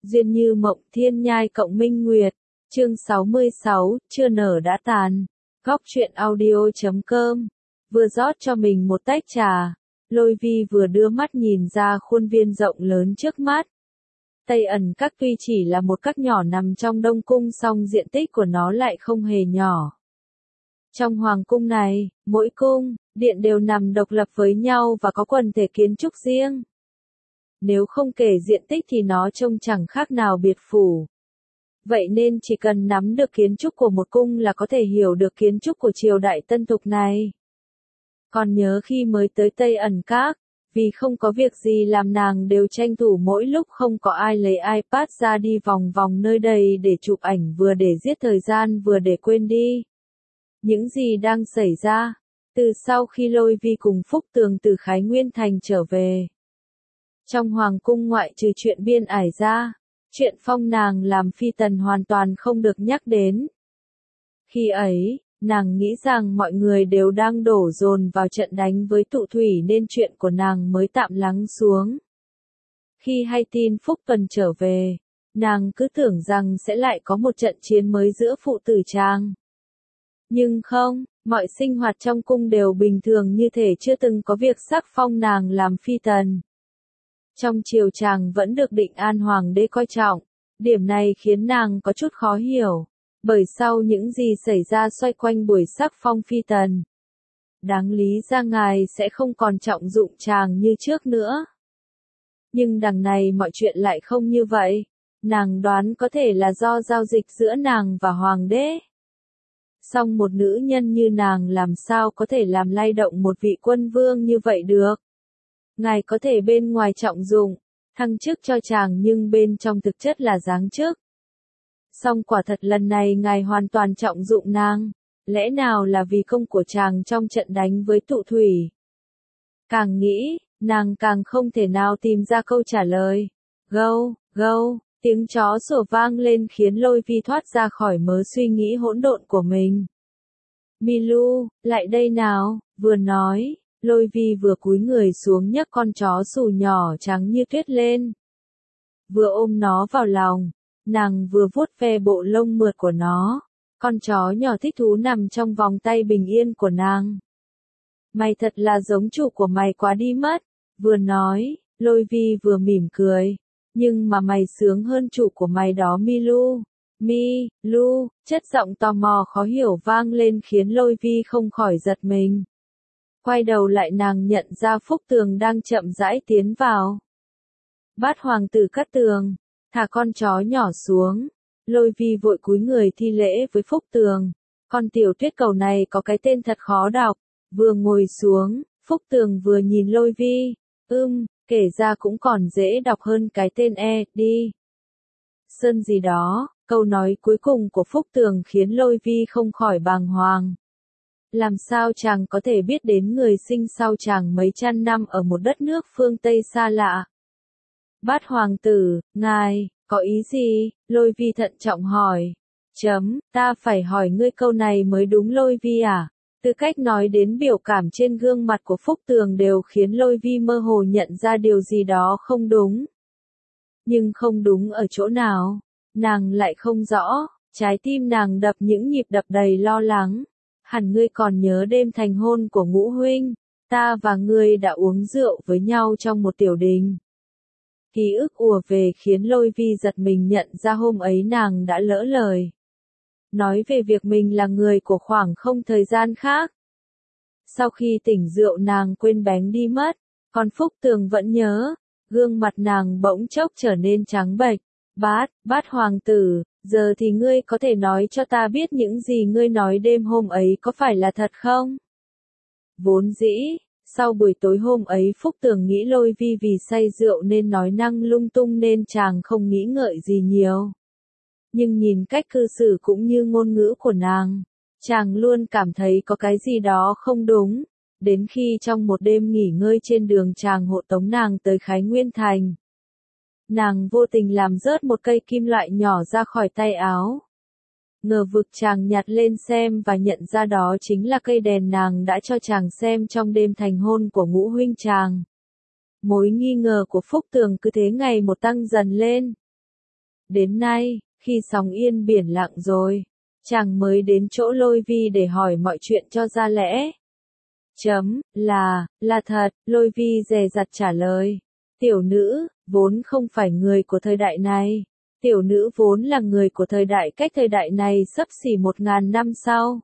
Duyên như mộng thiên nhai cộng minh nguyệt. Chương 66, chưa nở đã tàn. Góc truyện audio.com. Vừa rót cho mình một tách trà, Lôi Vi vừa đưa mắt nhìn ra khuôn viên rộng lớn trước mắt. Tây ẩn các tuy chỉ là một các nhỏ nằm trong Đông Cung song diện tích của nó lại không hề nhỏ. Trong hoàng cung này, mỗi cung, điện đều nằm độc lập với nhau và có quần thể kiến trúc riêng. Nếu không kể diện tích thì nó trông chẳng khác nào biệt phủ. Vậy nên chỉ cần nắm được kiến trúc của một cung là có thể hiểu được kiến trúc của triều đại Tân Thục này. Còn nhớ khi mới tới Tây ẩn các, vì không có việc gì làm nàng đều tranh thủ mỗi lúc không có ai lấy iPad ra đi vòng vòng nơi đây để chụp ảnh vừa để giết thời gian vừa để quên đi. Những gì đang xảy ra, từ sau khi Lôi Vi cùng Phúc Tường từ Khái Nguyên Thành trở về. Trong hoàng cung ngoại trừ chuyện biên ải ra, chuyện phong nàng làm phi tần hoàn toàn không được nhắc đến. Khi ấy, nàng nghĩ rằng mọi người đều đang đổ dồn vào trận đánh với Tụ Thủy nên chuyện của nàng mới tạm lắng xuống. Khi hay tin Phúc Tần trở về, nàng cứ tưởng rằng sẽ lại có một trận chiến mới giữa phụ tử chàng. Nhưng không, mọi sinh hoạt trong cung đều bình thường như thể chưa từng có việc sắc phong nàng làm phi tần. Trong triều chàng vẫn được Định An Hoàng đế coi trọng, điểm này khiến nàng có chút khó hiểu, bởi sau những gì xảy ra xoay quanh buổi sắc phong phi tần. Đáng lý ra ngài sẽ không còn trọng dụng chàng như trước nữa. Nhưng đằng này mọi chuyện lại không như vậy, nàng đoán có thể là do giao dịch giữa nàng và Hoàng đế. Song một nữ nhân như nàng làm sao có thể làm lay động một vị quân vương như vậy được. Ngài có thể bên ngoài trọng dụng, thăng chức cho chàng nhưng bên trong thực chất là giáng chức. Song quả thật lần này ngài hoàn toàn trọng dụng nàng, lẽ nào là vì công của chàng trong trận đánh với Tụ Thủy? Càng nghĩ, nàng càng không thể nào tìm ra câu trả lời. Gâu, gâu, tiếng chó sủa vang lên khiến Lôi Vi thoát ra khỏi mớ suy nghĩ hỗn độn của mình. Milu, lại đây nào, vừa nói. Lôi Vi vừa cúi người xuống nhấc con chó sủ nhỏ trắng như tuyết lên. Vừa ôm nó vào lòng, nàng vừa vuốt ve bộ lông mượt của nó. Con chó nhỏ thích thú nằm trong vòng tay bình yên của nàng. Mày thật là giống chủ của mày quá đi mất. Vừa nói, Lôi Vi vừa mỉm cười. Nhưng mà mày sướng hơn chủ của mày đó Milu. Milu, chất giọng tò mò khó hiểu vang lên khiến Lôi Vi không khỏi giật mình. Quay đầu lại nàng nhận ra Phúc Tường đang chậm rãi tiến vào. Bát hoàng tử Cát Tường, thả con chó nhỏ xuống. Lôi Vi vội cúi người thi lễ với Phúc Tường. Con tiểu tuyết cầu này có cái tên thật khó đọc. Vừa ngồi xuống, Phúc Tường vừa nhìn Lôi Vi. Kể ra cũng còn dễ đọc hơn cái tên đi. Sơn gì đó, câu nói cuối cùng của Phúc Tường khiến Lôi Vi không khỏi bàng hoàng. Làm sao chàng có thể biết đến người sinh sau chàng mấy trăm năm ở một đất nước phương Tây xa lạ? Bát hoàng tử, ngài, có ý gì? Lôi Vi thận trọng hỏi. Ta phải hỏi ngươi câu này mới đúng Lôi Vi à? Từ cách nói đến biểu cảm trên gương mặt của Phúc Tường đều khiến Lôi Vi mơ hồ nhận ra điều gì đó không đúng. Nhưng không đúng ở chỗ nào? Nàng lại không rõ, trái tim nàng đập những nhịp đập đầy lo lắng. Hẳn ngươi còn nhớ đêm thành hôn của Ngũ huynh, ta và ngươi đã uống rượu với nhau trong một tiểu đình. Ký ức ùa về khiến Lôi Vi giật mình nhận ra hôm ấy nàng đã lỡ lời. Nói về việc mình là người của khoảng không thời gian khác. Sau khi tỉnh rượu nàng quên bén đi mất, còn Phúc Tường vẫn nhớ, gương mặt nàng bỗng chốc trở nên trắng bệch. Bát hoàng tử, giờ thì ngươi có thể nói cho ta biết những gì ngươi nói đêm hôm ấy có phải là thật không? Vốn dĩ, sau buổi tối hôm ấy Phúc Tường nghĩ Lôi Vi vì say rượu nên nói năng lung tung nên chàng không nghĩ ngợi gì nhiều. Nhưng nhìn cách cư xử cũng như ngôn ngữ của nàng, chàng luôn cảm thấy có cái gì đó không đúng. Đến khi trong một đêm nghỉ ngơi trên đường chàng hộ tống nàng tới Khái Nguyên Thành. Nàng vô tình làm rớt một cây kim loại nhỏ ra khỏi tay áo. Ngờ vực chàng nhặt lên xem và nhận ra đó chính là cây đèn nàng đã cho chàng xem trong đêm thành hôn của Ngũ huynh chàng. Mối nghi ngờ của Phúc Tường cứ thế ngày một tăng dần lên. Đến nay, khi sóng yên biển lặng rồi, chàng mới đến chỗ Lôi Vi để hỏi mọi chuyện cho ra lẽ. Là thật, Lôi Vi dè dặt trả lời. Tiểu nữ, vốn không phải người của thời đại này. Tiểu nữ vốn là người của thời đại cách thời đại này xấp xỉ 1000 năm sau.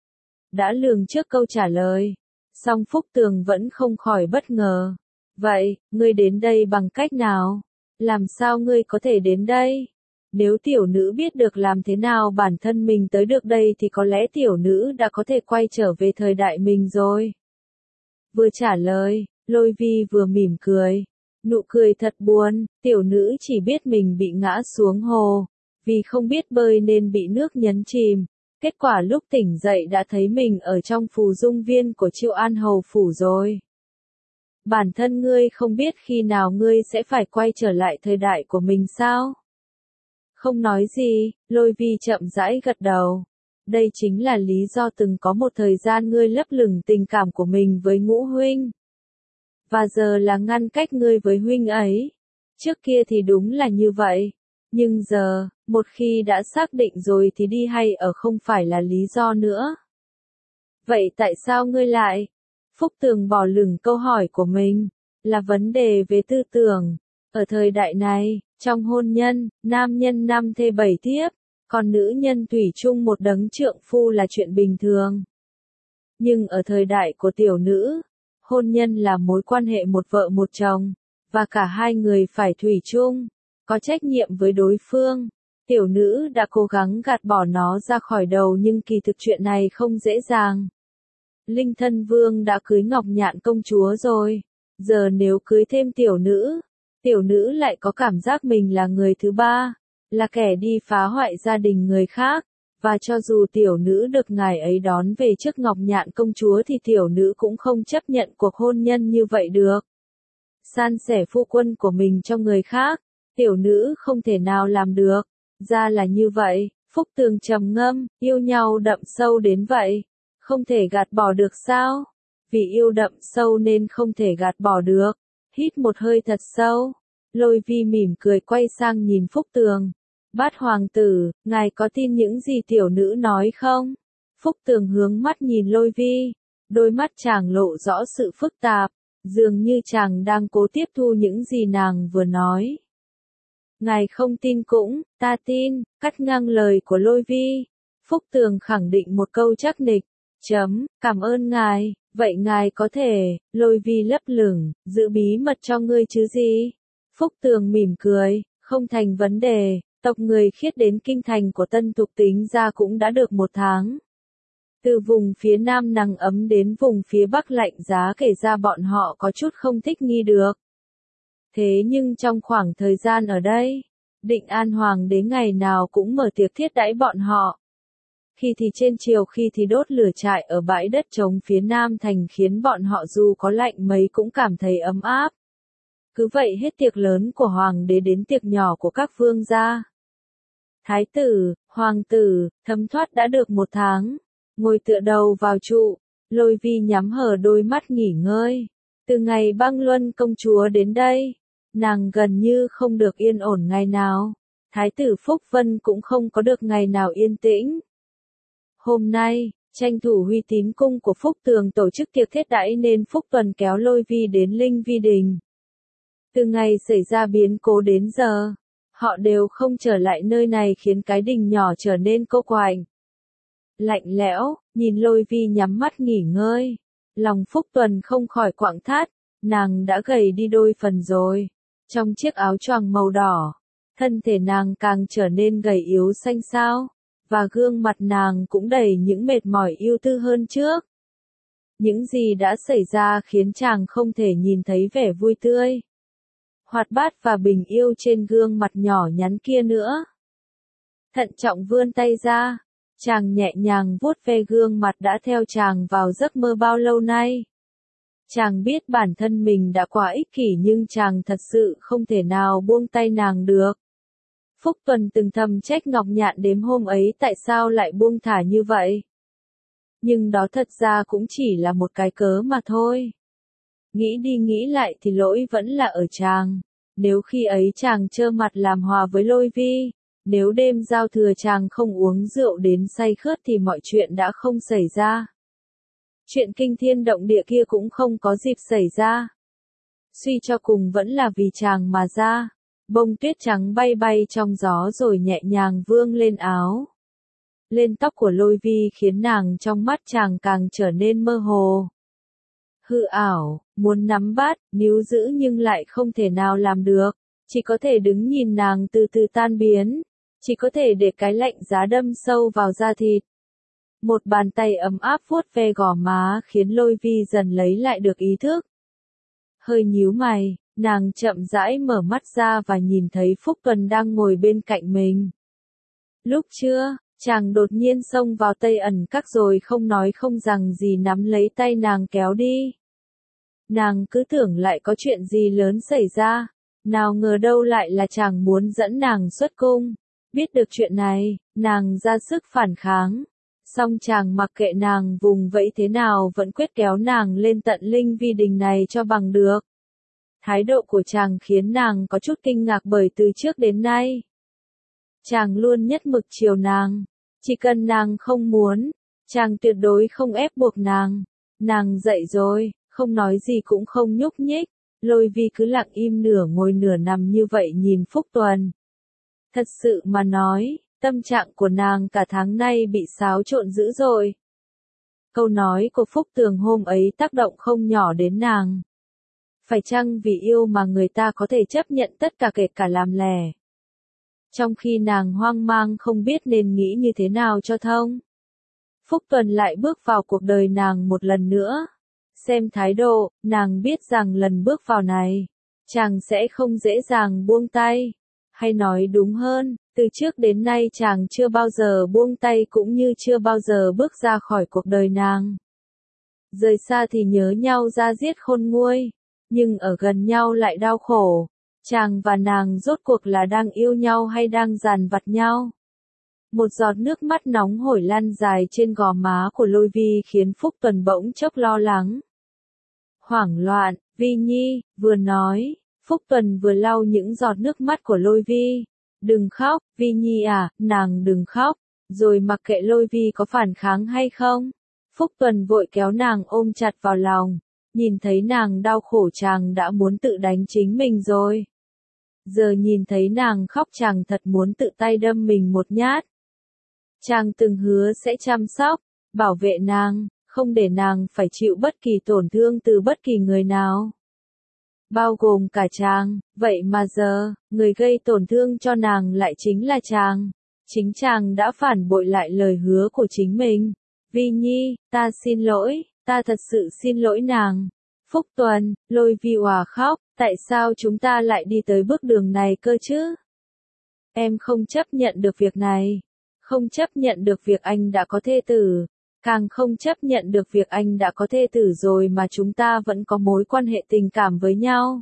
Đã lường trước câu trả lời, song Phúc Tường vẫn không khỏi bất ngờ. Vậy, ngươi đến đây bằng cách nào? Làm sao ngươi có thể đến đây? Nếu tiểu nữ biết được làm thế nào bản thân mình tới được đây thì có lẽ tiểu nữ đã có thể quay trở về thời đại mình rồi. Vừa trả lời, Lôi Vi vừa mỉm cười. Nụ cười thật buồn, tiểu nữ chỉ biết mình bị ngã xuống hồ, vì không biết bơi nên bị nước nhấn chìm. Kết quả lúc tỉnh dậy đã thấy mình ở trong phù dung viên của Triệu An Hầu Phủ rồi. Bản thân ngươi không biết khi nào ngươi sẽ phải quay trở lại thời đại của mình sao? Không nói gì, Lôi Vi chậm rãi gật đầu. Đây chính là lý do từng có một thời gian ngươi lấp lửng tình cảm của mình với Ngũ huynh. Và giờ là ngăn cách ngươi với huynh ấy. Trước kia thì đúng là như vậy. Nhưng giờ, một khi đã xác định rồi thì đi hay ở không phải là lý do nữa. Vậy tại sao ngươi lại? Phúc Tường bỏ lửng câu hỏi của mình. Là vấn đề về tư tưởng. Ở thời đại này, trong hôn nhân, nam nhân 5 thê 7 thiếp, còn nữ nhân thủy chung một đấng trượng phu là chuyện bình thường. Nhưng ở thời đại của tiểu nữ, hôn nhân là mối quan hệ một vợ một chồng, và cả hai người phải thủy chung, có trách nhiệm với đối phương. Tiểu nữ đã cố gắng gạt bỏ nó ra khỏi đầu nhưng kỳ thực chuyện này không dễ dàng. Linh Thân Vương đã cưới Ngọc Nhạn công chúa rồi, giờ nếu cưới thêm tiểu nữ lại có cảm giác mình là người thứ ba, là kẻ đi phá hoại gia đình người khác, và cho dù tiểu nữ được ngài ấy đón về trước Ngọc Nhạn công chúa thì tiểu nữ cũng không chấp nhận cuộc hôn nhân như vậy được. San sẻ phu quân của mình cho người khác, tiểu nữ không thể nào làm được. Ra là như vậy, Phúc Tường trầm ngâm, yêu nhau đậm sâu đến vậy, không thể gạt bỏ được sao? Vì yêu đậm sâu nên không thể gạt bỏ được. Hít một hơi thật sâu, Lôi Vi mỉm cười quay sang nhìn Phúc Tường. Bát hoàng tử, ngài có tin những gì tiểu nữ nói không? Phúc Tường hướng mắt nhìn Lôi Vi, đôi mắt chàng lộ rõ sự phức tạp, dường như chàng đang cố tiếp thu những gì nàng vừa nói. Ngài không tin cũng, ta tin, cắt ngang lời của Lôi Vi. Phúc Tường khẳng định một câu chắc nịch. Cảm ơn ngài, vậy ngài có thể, Lôi Vi lấp lửng, giữ bí mật cho ngươi chứ gì? Phúc Tường mỉm cười, không thành vấn đề, tộc người Khiết đến kinh thành của Tân Thục tính ra cũng đã được 1 tháng. Từ vùng phía nam nắng ấm đến vùng phía bắc lạnh giá kể ra bọn họ có chút không thích nghi được. Thế nhưng trong khoảng thời gian ở đây, Định An Hoàng đế ngày nào cũng mở tiệc thiết đãi bọn họ. Khi thì trên triều khi thì đốt lửa trại ở bãi đất trống phía nam thành khiến bọn họ dù có lạnh mấy cũng cảm thấy ấm áp. Cứ vậy hết tiệc lớn của hoàng đế đến tiệc nhỏ của các vương gia. Thái tử, hoàng tử, thấm thoát đã được 1 tháng, ngồi tựa đầu vào trụ, Lôi Vi nhắm hờ đôi mắt nghỉ ngơi. Từ ngày Băng Luân công chúa đến đây, nàng gần như không được yên ổn ngày nào. Thái tử Phúc Vân cũng không có được ngày nào yên tĩnh. Hôm nay, tranh thủ Huy Tín cung của Phúc Tường tổ chức tiệc thiết đãi nên Phúc Tuần kéo Lôi Vi đến Linh Vi Đình. Từ ngày xảy ra biến cố đến giờ, họ đều không trở lại nơi này khiến cái đình nhỏ trở nên cô quạnh. Lạnh lẽo, nhìn Lôi Vi nhắm mắt nghỉ ngơi. Lòng Phúc Tuần không khỏi quặn thắt, nàng đã gầy đi đôi phần rồi. Trong chiếc áo choàng màu đỏ, thân thể nàng càng trở nên gầy yếu xanh xao, và gương mặt nàng cũng đầy những mệt mỏi ưu tư hơn trước. Những gì đã xảy ra khiến chàng không thể nhìn thấy vẻ vui tươi, hoạt bát và bình yêu trên gương mặt nhỏ nhắn kia nữa. Thận trọng vươn tay ra, chàng nhẹ nhàng vuốt ve gương mặt đã theo chàng vào giấc mơ bao lâu nay. Chàng biết bản thân mình đã quá ích kỷ nhưng chàng thật sự không thể nào buông tay nàng được. Phúc Tuần từng thầm trách Ngọc Nhạn đêm hôm ấy tại sao lại buông thả như vậy. Nhưng đó thật ra cũng chỉ là một cái cớ mà thôi. Nghĩ đi nghĩ lại thì lỗi vẫn là ở chàng. Nếu khi ấy chàng trơ mặt làm hòa với Lôi Vi, Nếu đêm giao thừa chàng không uống rượu đến say khướt thì mọi chuyện đã không xảy ra. Chuyện kinh thiên động địa kia cũng không có dịp xảy ra. Suy cho cùng vẫn là vì chàng mà ra. Bông tuyết trắng bay bay trong gió rồi nhẹ nhàng vương lên áo. Lên tóc của Lôi Vi khiến nàng trong mắt chàng càng trở nên mơ hồ. Hư ảo, muốn nắm bắt, níu giữ nhưng lại không thể nào làm được. Chỉ có thể đứng nhìn nàng từ từ tan biến. Chỉ có thể để cái lạnh giá đâm sâu vào da thịt. Một bàn tay ấm áp vuốt ve gò má khiến Lôi Vi dần lấy lại được ý thức. Hơi nhíu mày, nàng chậm rãi mở mắt ra và nhìn thấy Phúc Tuần đang ngồi bên cạnh mình. Lúc trưa, chàng đột nhiên xông vào Tây Ẩn Các rồi không nói không rằng gì nắm lấy tay nàng kéo đi. Nàng cứ tưởng lại có chuyện gì lớn xảy ra, nào ngờ đâu lại là chàng muốn dẫn nàng xuất cung. Biết được chuyện này, nàng ra sức phản kháng. Song chàng mặc kệ nàng vùng vẫy thế nào vẫn quyết kéo nàng lên tận Linh Vi Đình này cho bằng được. Thái độ của chàng khiến nàng có chút kinh ngạc bởi từ trước đến nay. Chàng luôn nhất mực chiều nàng. Chỉ cần nàng không muốn, chàng tuyệt đối không ép buộc nàng. Nàng dậy rồi, không nói gì cũng không nhúc nhích. Lôi Vi cứ lặng im nửa ngồi nửa nằm như vậy nhìn Phúc Tuần. Thật sự mà nói, tâm trạng của nàng cả tháng nay bị xáo trộn dữ dội. Câu nói của Phúc Tường hôm ấy tác động không nhỏ đến nàng. Phải chăng vì yêu mà người ta có thể chấp nhận tất cả kể cả làm lẻ? Trong khi nàng hoang mang không biết nên nghĩ như thế nào cho thông. Phúc Tuần lại bước vào cuộc đời nàng một lần nữa. Xem thái độ, nàng biết rằng lần bước vào này, chàng sẽ không dễ dàng buông tay. Hay nói đúng hơn, từ trước đến nay chàng chưa bao giờ buông tay cũng như chưa bao giờ bước ra khỏi cuộc đời nàng. Rời xa thì nhớ nhau ra giết khôn nguôi, nhưng ở gần nhau lại đau khổ. Chàng và nàng rốt cuộc là đang yêu nhau hay đang dằn vặt nhau? Một giọt nước mắt nóng hổi lan dài trên gò má của Lôi Vi khiến Phúc Tuần bỗng chốc lo lắng. Hoảng loạn, Vi Nhi, vừa nói, Phúc Tuần vừa lau những giọt nước mắt của Lôi Vi. Đừng khóc, Vi Nhi à, nàng đừng khóc, rồi mặc kệ Lôi Vi có phản kháng hay không. Phúc Tuần vội kéo nàng ôm chặt vào lòng, nhìn thấy nàng đau khổ chàng đã muốn tự đánh chính mình rồi. Giờ nhìn thấy nàng khóc chàng thật muốn tự tay đâm mình một nhát. Chàng từng hứa sẽ chăm sóc, bảo vệ nàng, không để nàng phải chịu bất kỳ tổn thương từ bất kỳ người nào. Bao gồm cả chàng, vậy mà giờ, người gây tổn thương cho nàng lại chính là chàng. Chính chàng đã phản bội lại lời hứa của chính mình. Vi Nhi, ta xin lỗi, ta thật sự xin lỗi nàng. Phúc Tuần, Lôi Vi òa khóc, tại sao chúng ta lại đi tới bước đường này cơ chứ? Em không chấp nhận được việc này. Không chấp nhận được việc anh đã có thê tử. Càng không chấp nhận được việc anh đã có thê tử rồi mà chúng ta vẫn có mối quan hệ tình cảm với nhau.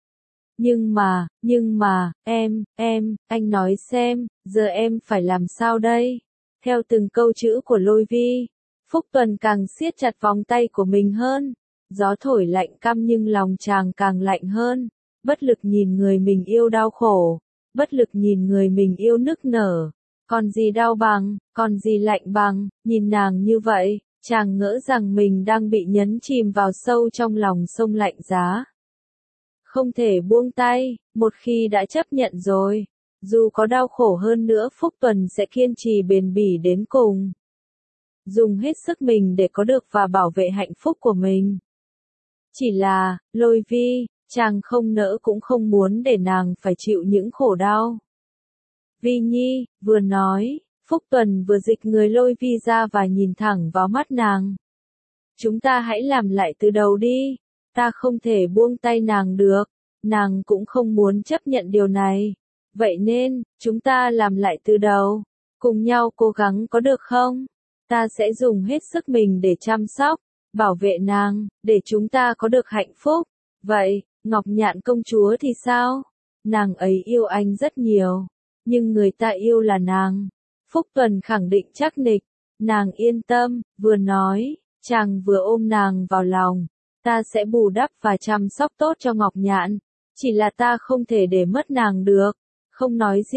Nhưng mà, anh nói xem, giờ em phải làm sao đây? Theo từng câu chữ của Lôi Vi, Phúc Tuần càng siết chặt vòng tay của mình hơn. Gió thổi lạnh căm nhưng lòng chàng càng lạnh hơn. Bất lực nhìn người mình yêu đau khổ. Bất lực nhìn người mình yêu nức nở. Còn gì đau bằng, còn gì lạnh bằng, nhìn nàng như vậy, chàng ngỡ rằng mình đang bị nhấn chìm vào sâu trong lòng sông lạnh giá. Không thể buông tay, một khi đã chấp nhận rồi, dù có đau khổ hơn nữa Phúc Tuần sẽ kiên trì bền bỉ đến cùng. Dùng hết sức mình để có được và bảo vệ hạnh phúc của mình. Chỉ là, Lôi Vi, chàng không nỡ cũng không muốn để nàng phải chịu những khổ đau. Vi Nhi, vừa nói, Phúc Tuần vừa dịch người Lôi Vi ra và nhìn thẳng vào mắt nàng. Chúng ta hãy làm lại từ đầu đi, ta không thể buông tay nàng được, nàng cũng không muốn chấp nhận điều này. Vậy nên, chúng ta làm lại từ đầu, cùng nhau cố gắng có được không? Ta sẽ dùng hết sức mình để chăm sóc, bảo vệ nàng, để chúng ta có được hạnh phúc. Vậy, Ngọc Nhạn công chúa thì sao? Nàng ấy yêu anh rất nhiều. Nhưng người ta yêu là nàng. Phúc Tuần khẳng định chắc nịch. Nàng yên tâm, vừa nói, chàng vừa ôm nàng vào lòng. Ta sẽ bù đắp và chăm sóc tốt cho Ngọc Nhạn. Chỉ là ta không thể để mất nàng được. Không nói gì,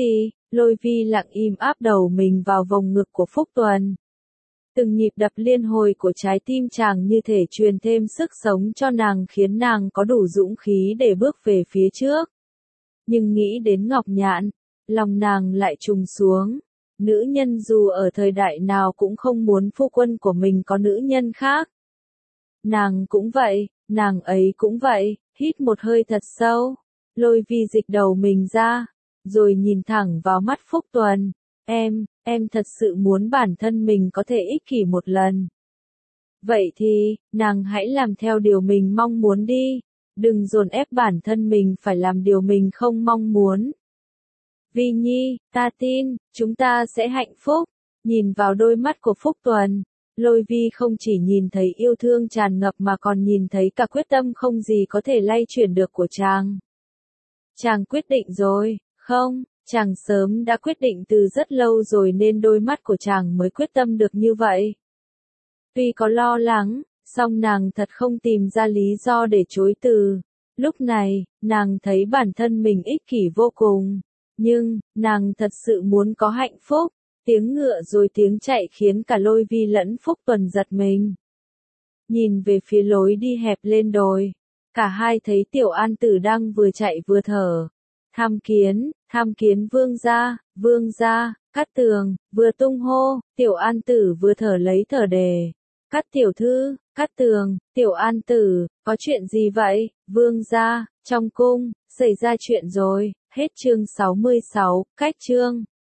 Lôi Vi lặng im áp đầu mình vào vòng ngực của Phúc Tuần. Từng nhịp đập liên hồi của trái tim chàng như thể truyền thêm sức sống cho nàng, khiến nàng có đủ dũng khí để bước về phía trước. Nhưng nghĩ đến Ngọc Nhạn, lòng nàng lại trùng xuống. Nữ nhân dù ở thời đại nào cũng không muốn phu quân của mình có nữ nhân khác. Nàng cũng vậy, nàng ấy cũng vậy, hít một hơi thật sâu. Lôi Vi dịch đầu mình ra, rồi nhìn thẳng vào mắt Phúc Tuần. Em thật sự muốn bản thân mình có thể ích kỷ một lần. Vậy thì, nàng hãy làm theo điều mình mong muốn đi. Đừng dồn ép bản thân mình phải làm điều mình không mong muốn. Vi Nhi, ta tin, chúng ta sẽ hạnh phúc. Nhìn vào đôi mắt của Phúc Tuần, Lôi Vi không chỉ nhìn thấy yêu thương tràn ngập mà còn nhìn thấy cả quyết tâm không gì có thể lay chuyển được của chàng. Chàng quyết định rồi, không, chàng sớm đã quyết định từ rất lâu rồi nên đôi mắt của chàng mới quyết tâm được như vậy. Tuy có lo lắng, song nàng thật không tìm ra lý do để chối từ. Lúc này, nàng thấy bản thân mình ích kỷ vô cùng. Nhưng, nàng thật sự muốn có hạnh phúc. Tiếng ngựa rồi tiếng chạy khiến cả Lôi Vi lẫn Phúc Tuần giật mình. Nhìn về phía lối đi hẹp lên đồi. Cả hai thấy Tiểu An Tử đang vừa chạy vừa thở. Tham kiến vương gia, Cát Tường, vừa tung hô, Tiểu An Tử vừa thở lấy thở đề. Cát tiểu thư, Cát Tường, Tiểu An Tử, có chuyện gì vậy, vương gia, trong cung, xảy ra chuyện rồi, hết chương 66, cách chương.